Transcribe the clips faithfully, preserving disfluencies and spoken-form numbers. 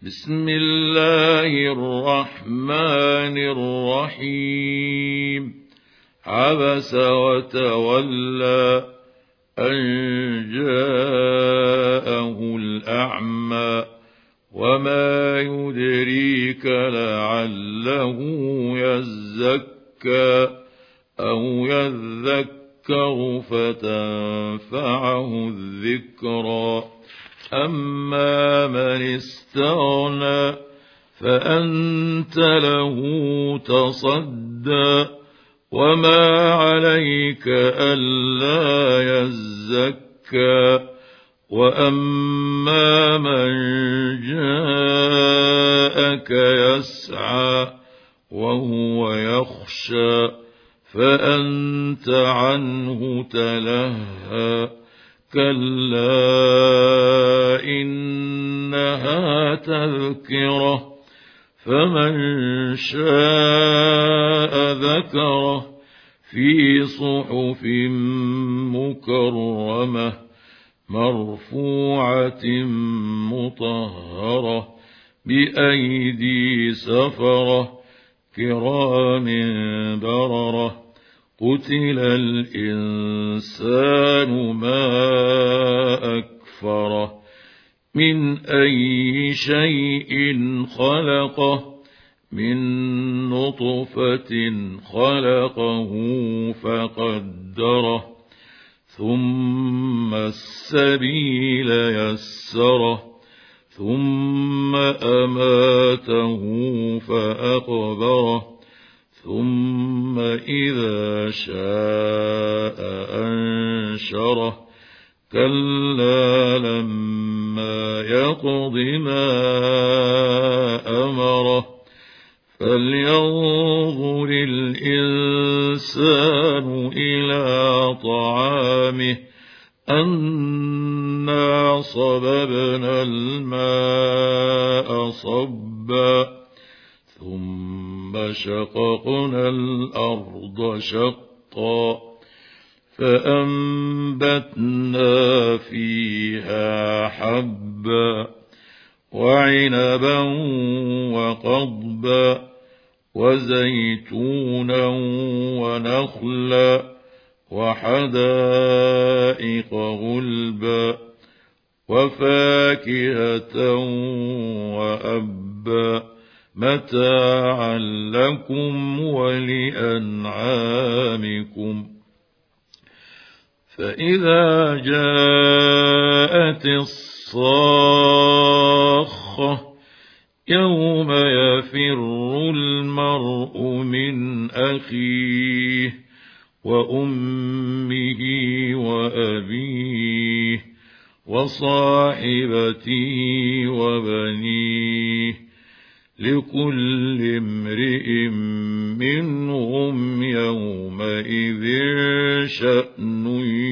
بسم الله الرحمن الرحيم عبس وتولى أن جاءه الأعمى وما يدريك لعله يزكى أو يذكر فتنفعه الذكرى أما من استغنى فأنت له تصدى وما عليك ألا يزكى وأما من جاءك يسعى وهو يخشى فأنت عنه تلهى كلا إنها تذكرة فمن شاء ذكره في صحف مكرمة مرفوعة مطهرة بأيدي سفرة كرام بررة قتل الإنسان ما أكفره من أي شيء خلقه من نطفة خلقه فقدره ثم السبيل يسره ثم أماته فأقبره ثم إذا شاء أنشره كلا لما يقض ما أمره فلينظر الإنسان إلى طعامه أنا صببنا الماء صبا ثم شققنا الأرض شقا فأنبتنا فيها حبا وعنبا وقضبا وزيتونا ونخلا وحدائق غلبا وفاكهة وأبا متاعا لكم ولأنعامكم فإذا جاءت الصاخة يوم يفر المرء من أخيه وأمه وأبيه وصاحبته وبنيه لكل امرئ منهم يومئذ شأن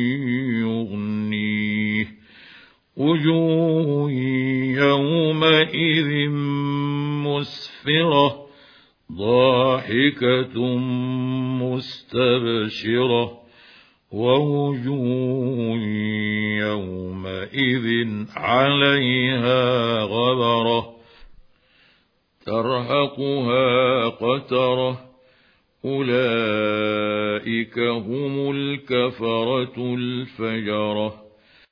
يغنيه وجوه يومئذ مسفرة ضاحكة مستبشرة ووجوه يومئذ عليها غبرة ترهقها قترة أولئك هم الكفرة الفجرة